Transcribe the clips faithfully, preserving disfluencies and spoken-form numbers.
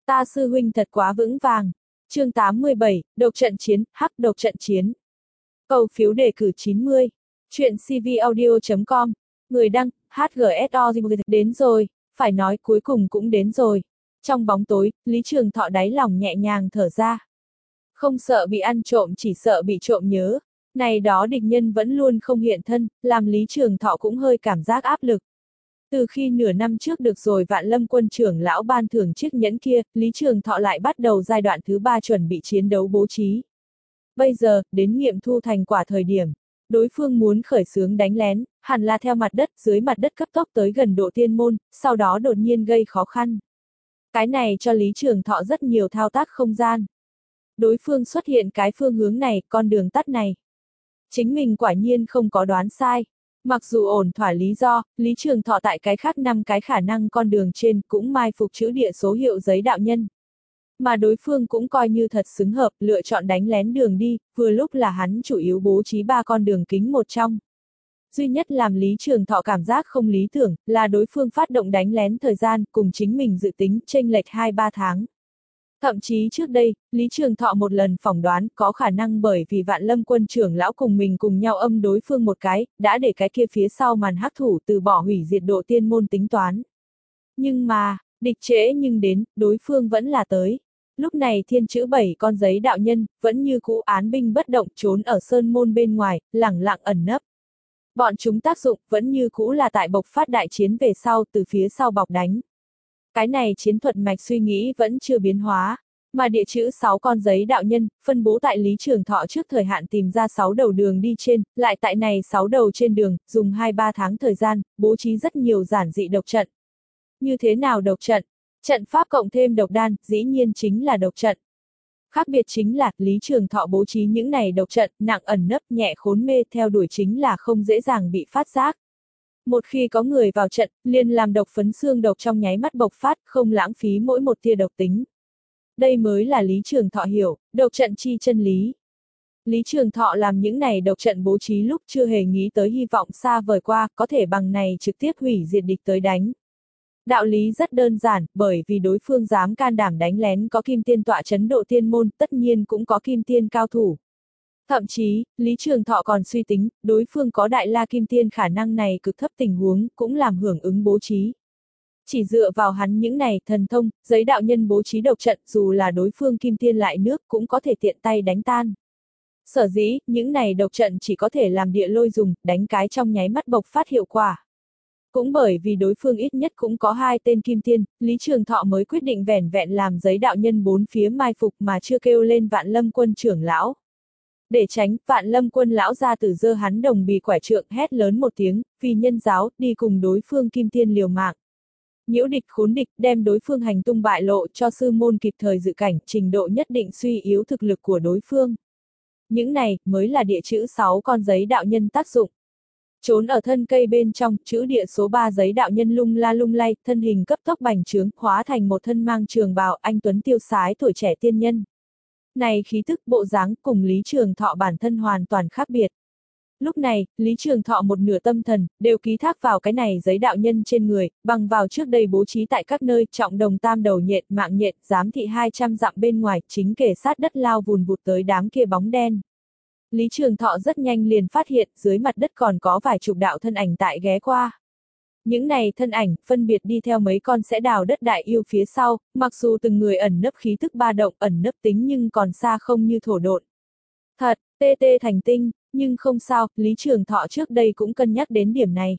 Ta sư huynh thật quá vững vàng. Chương tám mươi bảy, độc trận chiến, hắc độc trận chiến. Cầu phiếu đề cử chín mươi. Chuyện cvaudio chấm com. Người đăng, hát giê ét o. Đến rồi, phải nói cuối cùng cũng đến rồi. Trong bóng tối, Lý Trường Thọ đáy lòng nhẹ nhàng thở ra. Không sợ bị ăn trộm, chỉ sợ bị trộm nhớ. Này đó địch nhân vẫn luôn không hiện thân, làm Lý Trường Thọ cũng hơi cảm giác áp lực. Từ khi nửa năm trước được rồi Vạn Lâm quân trưởng lão ban thưởng chiếc nhẫn kia, Lý Trường Thọ lại bắt đầu giai đoạn thứ ba chuẩn bị chiến đấu bố trí. Bây giờ, đến nghiệm thu thành quả thời điểm. Đối phương muốn khởi xướng đánh lén, hẳn là theo mặt đất, dưới mặt đất cấp tốc tới gần độ tiên môn, sau đó đột nhiên gây khó khăn. Cái này cho Lý Trường Thọ rất nhiều thao tác không gian. Đối phương xuất hiện cái phương hướng này, con đường tắt này. Chính mình quả nhiên không có đoán sai. Mặc dù ổn thỏa lý do, Lý Trường Thọ tại cái khác năm cái khả năng con đường trên cũng mai phục chữ địa số hiệu giấy đạo nhân. Mà đối phương cũng coi như thật xứng hợp, lựa chọn đánh lén đường đi, vừa lúc là hắn chủ yếu bố trí ba con đường kính một trong. Duy nhất làm Lý Trường Thọ cảm giác không lý tưởng, là đối phương phát động đánh lén thời gian, cùng chính mình dự tính, chênh lệch hai ba tháng. Thậm chí trước đây, Lý Trường Thọ một lần phỏng đoán có khả năng bởi vì Vạn Lâm quân trưởng lão cùng mình cùng nhau âm đối phương một cái, đã để cái kia phía sau màn hắc thủ từ bỏ hủy diệt độ tiên môn tính toán. Nhưng mà, địch trễ nhưng đến, đối phương vẫn là tới. Lúc này thiên chữ bảy con giấy đạo nhân, vẫn như cũ án binh bất động trốn ở sơn môn bên ngoài, lẳng lặng ẩn nấp. Bọn chúng tác dụng vẫn như cũ là tại bộc phát đại chiến về sau từ phía sau bọc đánh. Cái này chiến thuật mạch suy nghĩ vẫn chưa biến hóa, mà địa chữ sáu con giấy đạo nhân, phân bố tại Lý Trường Thọ trước thời hạn tìm ra sáu đầu đường đi trên, lại tại này sáu đầu trên đường, dùng hai ba tháng thời gian, bố trí rất nhiều giản dị độc trận. Như thế nào độc trận? Trận pháp cộng thêm độc đan, dĩ nhiên chính là độc trận. Khác biệt chính là, Lý Trường Thọ bố trí những này độc trận, nặng ẩn nấp nhẹ khốn mê theo đuổi chính là không dễ dàng bị phát giác. Một khi có người vào trận, liền làm độc phấn xương độc trong nháy mắt bộc phát, không lãng phí mỗi một tia độc tính. Đây mới là Lý Trường Thọ hiểu, độc trận chi chân lý. Lý Trường Thọ làm những này độc trận bố trí lúc chưa hề nghĩ tới hy vọng xa vời qua, có thể bằng này trực tiếp hủy diệt địch tới đánh. Đạo lý rất đơn giản, bởi vì đối phương dám can đảm đánh lén có kim tiên tọa chấn độ tiên môn, tất nhiên cũng có kim tiên cao thủ. Thậm chí, Lý Trường Thọ còn suy tính, đối phương có đại la kim tiên khả năng này cực thấp tình huống, cũng làm hưởng ứng bố trí. Chỉ dựa vào hắn những này thần thông, giấy đạo nhân bố trí độc trận dù là đối phương kim tiên lại nước cũng có thể tiện tay đánh tan. Sở dĩ, những này độc trận chỉ có thể làm địa lôi dùng, đánh cái trong nháy mắt bộc phát hiệu quả. Cũng bởi vì đối phương ít nhất cũng có hai tên kim tiên, Lý Trường Thọ mới quyết định vẻn vẹn làm giấy đạo nhân bốn phía mai phục mà chưa kêu lên Vạn Lâm quân trưởng lão. Để tránh, Vạn Lâm quân lão ra từ dơ hắn đồng bì quải trượng hét lớn một tiếng, vì nhân giáo, đi cùng đối phương kim tiên liều mạng. Nhiễu địch khốn địch, đem đối phương hành tung bại lộ cho sư môn kịp thời dự cảnh, trình độ nhất định suy yếu thực lực của đối phương. Những này, mới là địa chữ sáu con giấy đạo nhân tác dụng. Trốn ở thân cây bên trong, chữ địa số ba giấy đạo nhân lung la lung lay, thân hình cấp tốc bành trướng, hóa thành một thân mang trường bào anh tuấn tiêu sái tuổi trẻ tiên nhân. Này khí thức bộ dáng cùng Lý Trường Thọ bản thân hoàn toàn khác biệt. Lúc này, Lý Trường Thọ một nửa tâm thần, đều ký thác vào cái này giấy đạo nhân trên người, bằng vào trước đây bố trí tại các nơi, trọng đồng tam đầu nhện, mạng nhện, giám thị hai trăm dặm bên ngoài, chính kề sát đất lao vùn vụt tới đám kia bóng đen. Lý Trường Thọ rất nhanh liền phát hiện, dưới mặt đất còn có vài chục đạo thân ảnh tại ghé qua. Những này thân ảnh, phân biệt đi theo mấy con sẽ đào đất đại yêu phía sau, mặc dù từng người ẩn nấp khí tức ba động, ẩn nấp tính nhưng còn xa không như thổ độn. Thật, tê tê thành tinh, nhưng không sao, Lý Trường Thọ trước đây cũng cân nhắc đến điểm này.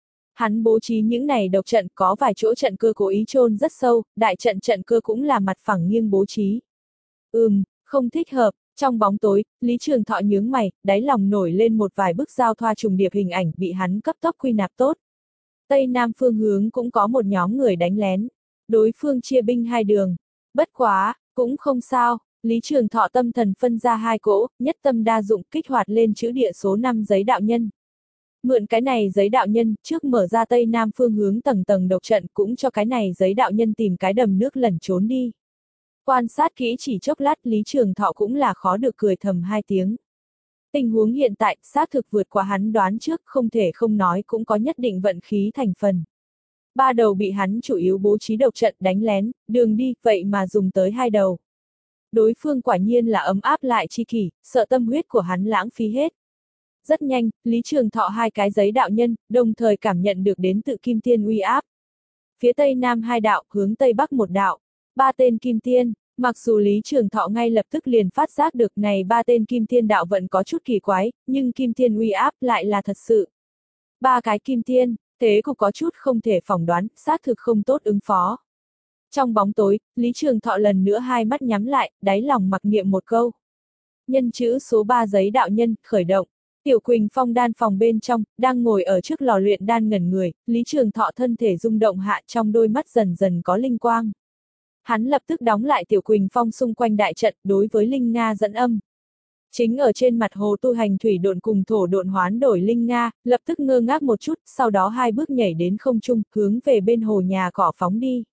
Hắn bố trí những này độc trận có vài chỗ trận cơ cố ý chôn rất sâu, đại trận trận cơ cũng là mặt phẳng nghiêng bố trí. Ừm, không thích hợp. Trong bóng tối, Lý Trường Thọ nhướng mày, đáy lòng nổi lên một vài bức giao thoa trùng điệp hình ảnh bị hắn cấp tốc quy nạp tốt. Tây Nam phương hướng cũng có một nhóm người đánh lén. Đối phương chia binh hai đường. Bất quá, cũng không sao, Lý Trường Thọ tâm thần phân ra hai cỗ, nhất tâm đa dụng kích hoạt lên chữ địa số năm giấy đạo nhân. Mượn cái này giấy đạo nhân, trước mở ra Tây Nam phương hướng tầng tầng độc trận cũng cho cái này giấy đạo nhân tìm cái đầm nước lẩn trốn đi. Quan sát kỹ chỉ chốc lát Lý Trường Thọ cũng là khó được cười thầm hai tiếng. Tình huống hiện tại, xác thực vượt qua hắn đoán trước, không thể không nói cũng có nhất định vận khí thành phần. Ba đầu bị hắn chủ yếu bố trí độc trận đánh lén, đường đi, vậy mà dùng tới hai đầu. Đối phương quả nhiên là ấm áp lại chi kỷ, sợ tâm huyết của hắn lãng phí hết. Rất nhanh, Lý Trường Thọ hai cái giấy đạo nhân, đồng thời cảm nhận được đến tự kim tiên uy áp. Phía tây nam hai đạo, hướng tây bắc một đạo. Ba tên kim tiên, mặc dù Lý Trường Thọ ngay lập tức liền phát giác được này ba tên kim tiên đạo vận có chút kỳ quái, nhưng kim tiên uy áp lại là thật sự. Ba cái kim tiên, thế cũng có chút không thể phỏng đoán, xác thực không tốt ứng phó. Trong bóng tối, Lý Trường Thọ lần nữa hai mắt nhắm lại, đáy lòng mặc niệm một câu. Nhân chữ số ba giấy đạo nhân, khởi động. Tiểu Quỳnh Phong đan phòng bên trong, đang ngồi ở trước lò luyện đan ngẩn người, Lý Trường Thọ thân thể rung động hạ trong đôi mắt dần dần có linh quang. Hắn lập tức đóng lại Tiểu Quỳnh Phong xung quanh đại trận, đối với Linh Nga dẫn âm. Chính ở trên mặt hồ tu hành thủy độn cùng thổ độn hoán đổi Linh Nga, lập tức ngơ ngác một chút, sau đó hai bước nhảy đến không trung, hướng về bên hồ nhà cỏ phóng đi.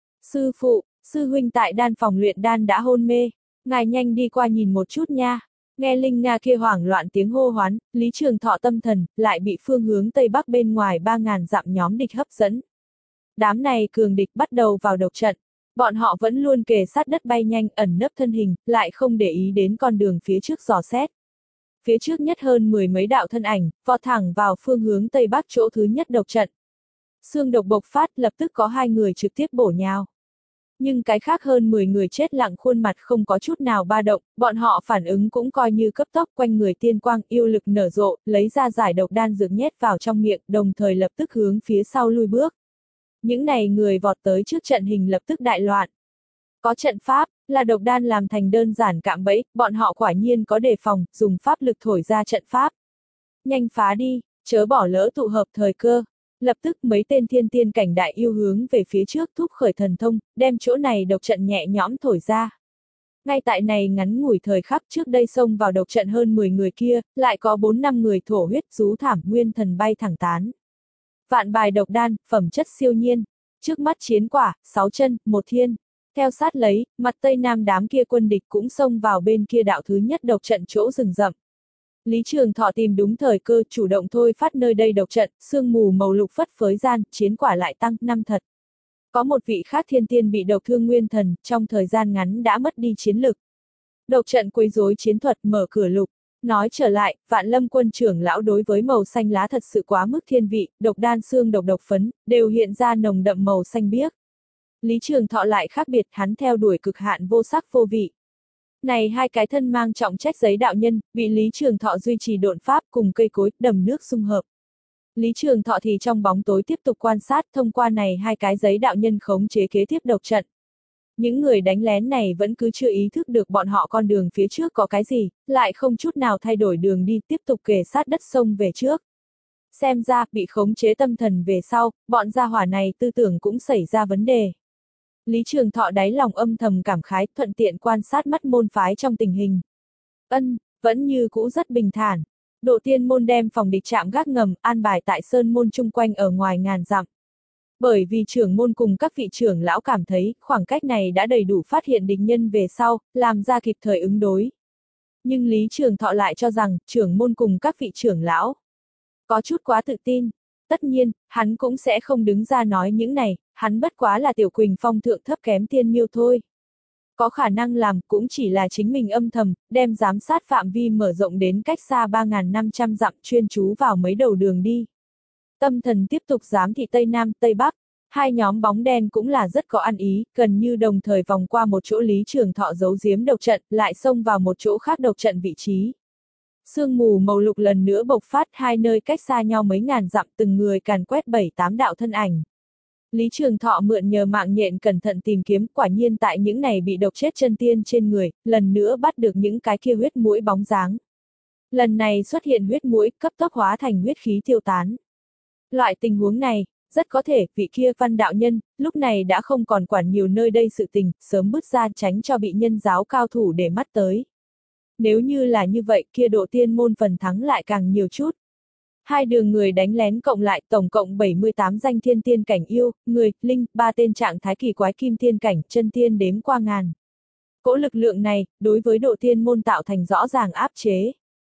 Sư phụ, sư huynh tại đan phòng luyện đan đã hôn mê, ngài nhanh đi qua nhìn một chút nha. Nghe Linh Nga kia hoảng loạn tiếng hô hoán, Lý Trường Thọ tâm thần, lại bị phương hướng tây bắc bên ngoài ba ngàn dặm nhóm địch hấp dẫn. Đám này cường địch bắt đầu vào độc trận. Bọn họ vẫn luôn kề sát đất bay nhanh, ẩn nấp thân hình, lại không để ý đến con đường phía trước dò xét. Phía trước nhất hơn mười mấy đạo thân ảnh, vọt thẳng vào phương hướng tây bắc chỗ thứ nhất độc trận. Xương độc bộc phát, lập tức có hai người trực tiếp bổ nhào. Nhưng cái khác hơn mười người chết lặng khuôn mặt không có chút nào ba động, bọn họ phản ứng cũng coi như cấp tốc, quanh người tiên quang yêu lực nở rộ, lấy ra giải độc đan dược nhét vào trong miệng, đồng thời lập tức hướng phía sau lui bước. Những này người vọt tới trước trận hình lập tức đại loạn. Có trận pháp, là độc đan làm thành đơn giản cạm bẫy, bọn họ quả nhiên có đề phòng, dùng pháp lực thổi ra trận pháp. Nhanh phá đi, chớ bỏ lỡ tụ hợp thời cơ. Lập tức mấy tên thiên tiên cảnh đại yêu hướng về phía trước thúc khởi thần thông, đem chỗ này độc trận nhẹ nhõm thổi ra. Ngay tại này ngắn ngủi thời khắc trước đây xông vào độc trận hơn mười người kia, lại có bốn năm người thổ huyết rú thảm nguyên thần bay thẳng tán. Vạn bài độc đan, phẩm chất siêu nhiên. Trước mắt chiến quả, sáu chân, một thiên. Theo sát lấy, mặt tây nam đám kia quân địch cũng xông vào bên kia đạo thứ nhất độc trận chỗ rừng rậm. Lý Trường Thọ tìm đúng thời cơ, chủ động thôi phát nơi đây độc trận, sương mù màu lục phất phới gian, chiến quả lại tăng năm thật. Có một vị khác thiên tiên bị độc thương nguyên thần, trong thời gian ngắn đã mất đi chiến lực. Độc trận quấy rối chiến thuật mở cửa lục. Nói trở lại, Vạn Lâm quân trưởng lão đối với màu xanh lá thật sự quá mức thiên vị, độc đan xương độc độc phấn, đều hiện ra nồng đậm màu xanh biếc. Lý Trường Thọ lại khác biệt, hắn theo đuổi cực hạn vô sắc vô vị. Này hai cái thân mang trọng trách giấy đạo nhân, bị Lý Trường Thọ duy trì độn pháp cùng cây cối, đầm nước xung hợp. Lý Trường Thọ thì trong bóng tối tiếp tục quan sát thông qua này hai cái giấy đạo nhân khống chế kế tiếp độc trận. Những người đánh lén này vẫn cứ chưa ý thức được bọn họ con đường phía trước có cái gì, lại không chút nào thay đổi đường đi tiếp tục kề sát đất sông về trước. Xem ra, bị khống chế tâm thần về sau, bọn gia hỏa này tư tưởng cũng xảy ra vấn đề. Lý Trường Thọ đáy lòng âm thầm cảm khái, thuận tiện quan sát mắt môn phái trong tình hình. Ân, vẫn như cũ rất bình thản. Độ tiên môn đem phòng địch trạm gác ngầm, an bài tại sơn môn chung quanh ở ngoài ngàn dặm. Bởi vì trưởng môn cùng các vị trưởng lão cảm thấy, khoảng cách này đã đầy đủ phát hiện địch nhân về sau, làm ra kịp thời ứng đối. Nhưng Lý Trường Thọ lại cho rằng, trưởng môn cùng các vị trưởng lão có chút quá tự tin. Tất nhiên, hắn cũng sẽ không đứng ra nói những này, hắn bất quá là Tiểu Quỳnh Phong thượng thấp kém tiên miêu thôi. Có khả năng làm cũng chỉ là chính mình âm thầm, đem giám sát phạm vi mở rộng đến cách xa ba nghìn năm trăm dặm, chuyên chú vào mấy đầu đường đi. Tâm thần tiếp tục giám thị Tây Nam, Tây Bắc, hai nhóm bóng đen cũng là rất có ăn ý, gần như đồng thời vòng qua một chỗ Lý Trường Thọ giấu giếm độc trận, lại xông vào một chỗ khác độc trận vị trí. Sương mù màu lục lần nữa bộc phát, hai nơi cách xa nhau mấy ngàn dặm, từng người càn quét bảy tám đạo thân ảnh. Lý Trường Thọ mượn nhờ mạng nhện cẩn thận tìm kiếm, quả nhiên tại những này bị độc chết chân tiên trên người, lần nữa bắt được những cái kia huyết muỗi bóng dáng. Lần này xuất hiện huyết muỗi, cấp tốc hóa thành huyết khí tiêu tán. Loại tình huống này, rất có thể, vị kia văn đạo nhân, lúc này đã không còn quản nhiều nơi đây sự tình, sớm bước ra tránh cho bị nhân giáo cao thủ để mắt tới. Nếu như là như vậy, kia độ tiên môn phần thắng lại càng nhiều chút. Hai đường người đánh lén cộng lại tổng cộng bảy mươi tám danh thiên tiên cảnh yêu, người, linh, ba tên trạng thái kỳ quái kim tiên cảnh, chân tiên đếm qua ngàn. Cỗ lực lượng này, đối với độ tiên môn tạo thành rõ ràng áp chế.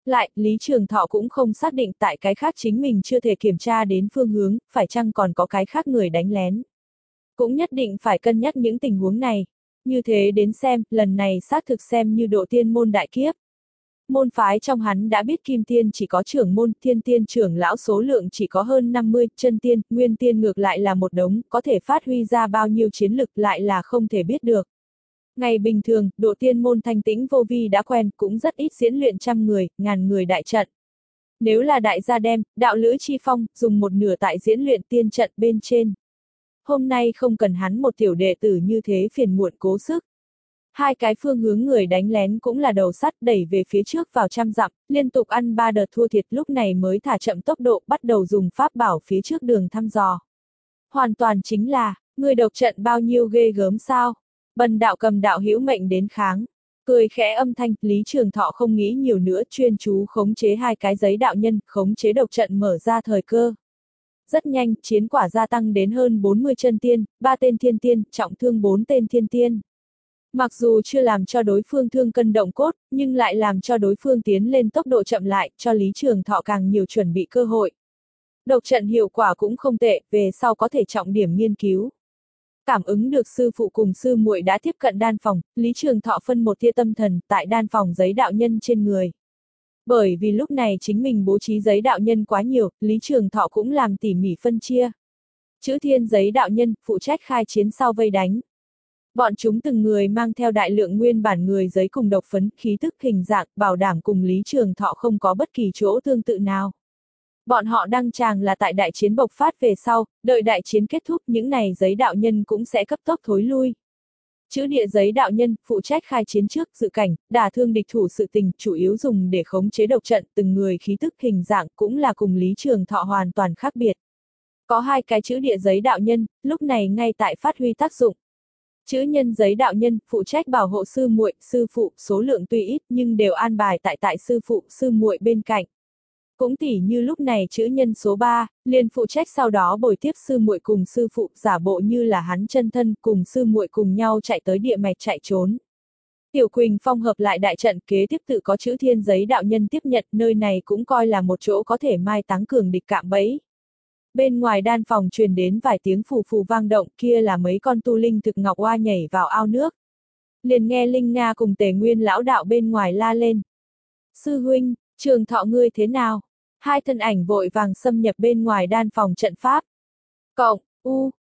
Lại, Lý Trường Thọ cũng không xác định tại cái khác chính mình chưa thể kiểm tra đến phương hướng, phải chăng còn có cái khác người đánh lén. Cũng nhất định phải cân nhắc những tình huống này. Như thế đến xem, lần này xác thực xem như độ tiên môn đại kiếp. Môn phái trong hắn đã biết kim tiên chỉ có trưởng môn, thiên tiên trưởng lão số lượng chỉ có hơn năm mươi, chân tiên, nguyên tiên ngược lại là một đống, có thể phát huy ra bao nhiêu chiến lực lại là không thể biết được. Ngày bình thường, độ tiên môn thanh tĩnh vô vi đã quen, cũng rất ít diễn luyện trăm người, ngàn người đại trận. Nếu là đại gia đem, đạo lữ chi phong, dùng một nửa tại diễn luyện tiên trận bên trên. Hôm nay không cần hắn một tiểu đệ tử như thế phiền muộn cố sức. Hai cái phương hướng người đánh lén cũng là đầu sắt đẩy về phía trước vào trăm dặm, liên tục ăn ba đợt thua thiệt lúc này mới thả chậm tốc độ bắt đầu dùng pháp bảo phía trước đường thăm dò. Hoàn toàn chính là, người độc trận bao nhiêu ghê gớm sao? Bần đạo cầm đạo hữu mệnh đến kháng. Cười khẽ âm thanh, Lý Trường Thọ không nghĩ nhiều nữa, chuyên chú khống chế hai cái giấy đạo nhân, khống chế độc trận mở ra thời cơ. Rất nhanh, chiến quả gia tăng đến hơn bốn mươi chân tiên, ba tên thiên tiên, trọng thương bốn tên thiên tiên. Mặc dù chưa làm cho đối phương thương cân động cốt, nhưng lại làm cho đối phương tiến lên tốc độ chậm lại, cho Lý Trường Thọ càng nhiều chuẩn bị cơ hội. Độc trận hiệu quả cũng không tệ, về sau có thể trọng điểm nghiên cứu. Cảm ứng được sư phụ cùng sư muội đã tiếp cận đan phòng, Lý Trường Thọ phân một tia tâm thần tại đan phòng giấy đạo nhân trên người. Bởi vì lúc này chính mình bố trí giấy đạo nhân quá nhiều, Lý Trường Thọ cũng làm tỉ mỉ phân chia. Chữ thiên giấy đạo nhân, phụ trách khai chiến sau vây đánh. Bọn chúng từng người mang theo đại lượng nguyên bản người giấy cùng độc phấn, khí tức hình dạng, bảo đảm cùng Lý Trường Thọ không có bất kỳ chỗ tương tự nào. Bọn họ đăng tràng là tại đại chiến bộc phát về sau, đợi đại chiến kết thúc những này giấy đạo nhân cũng sẽ cấp tốc thối lui. Chữ địa giấy đạo nhân, phụ trách khai chiến trước, dự cảnh, đả thương địch thủ sự tình, chủ yếu dùng để khống chế độc trận, từng người khí tức hình dạng cũng là cùng Lý Trường Thọ hoàn toàn khác biệt. Có hai cái chữ địa giấy đạo nhân, lúc này ngay tại phát huy tác dụng. Chữ nhân giấy đạo nhân, phụ trách bảo hộ sư muội, sư phụ, số lượng tuy ít nhưng đều an bài tại tại sư phụ, sư muội bên cạnh. Cũng tỉ như lúc này chữ nhân số ba, liền phụ trách sau đó bồi tiếp sư muội cùng sư phụ, giả bộ như là hắn chân thân cùng sư muội cùng nhau chạy tới địa mạch chạy trốn. Tiểu Quỳnh Phong hợp lại đại trận kế tiếp tự có chữ thiên giấy đạo nhân tiếp nhận, nơi này cũng coi là một chỗ có thể mai táng cường địch cạm bẫy. Bên ngoài đan phòng truyền đến vài tiếng phù phù vang động, kia là mấy con tu linh thực ngọc oa nhảy vào ao nước. Liền nghe Linh Nga cùng Tề Nguyên lão đạo bên ngoài la lên. Sư huynh, Trường Thọ ngươi thế nào? Hai thân ảnh vội vàng xâm nhập bên ngoài đan phòng trận pháp. Cộng, u,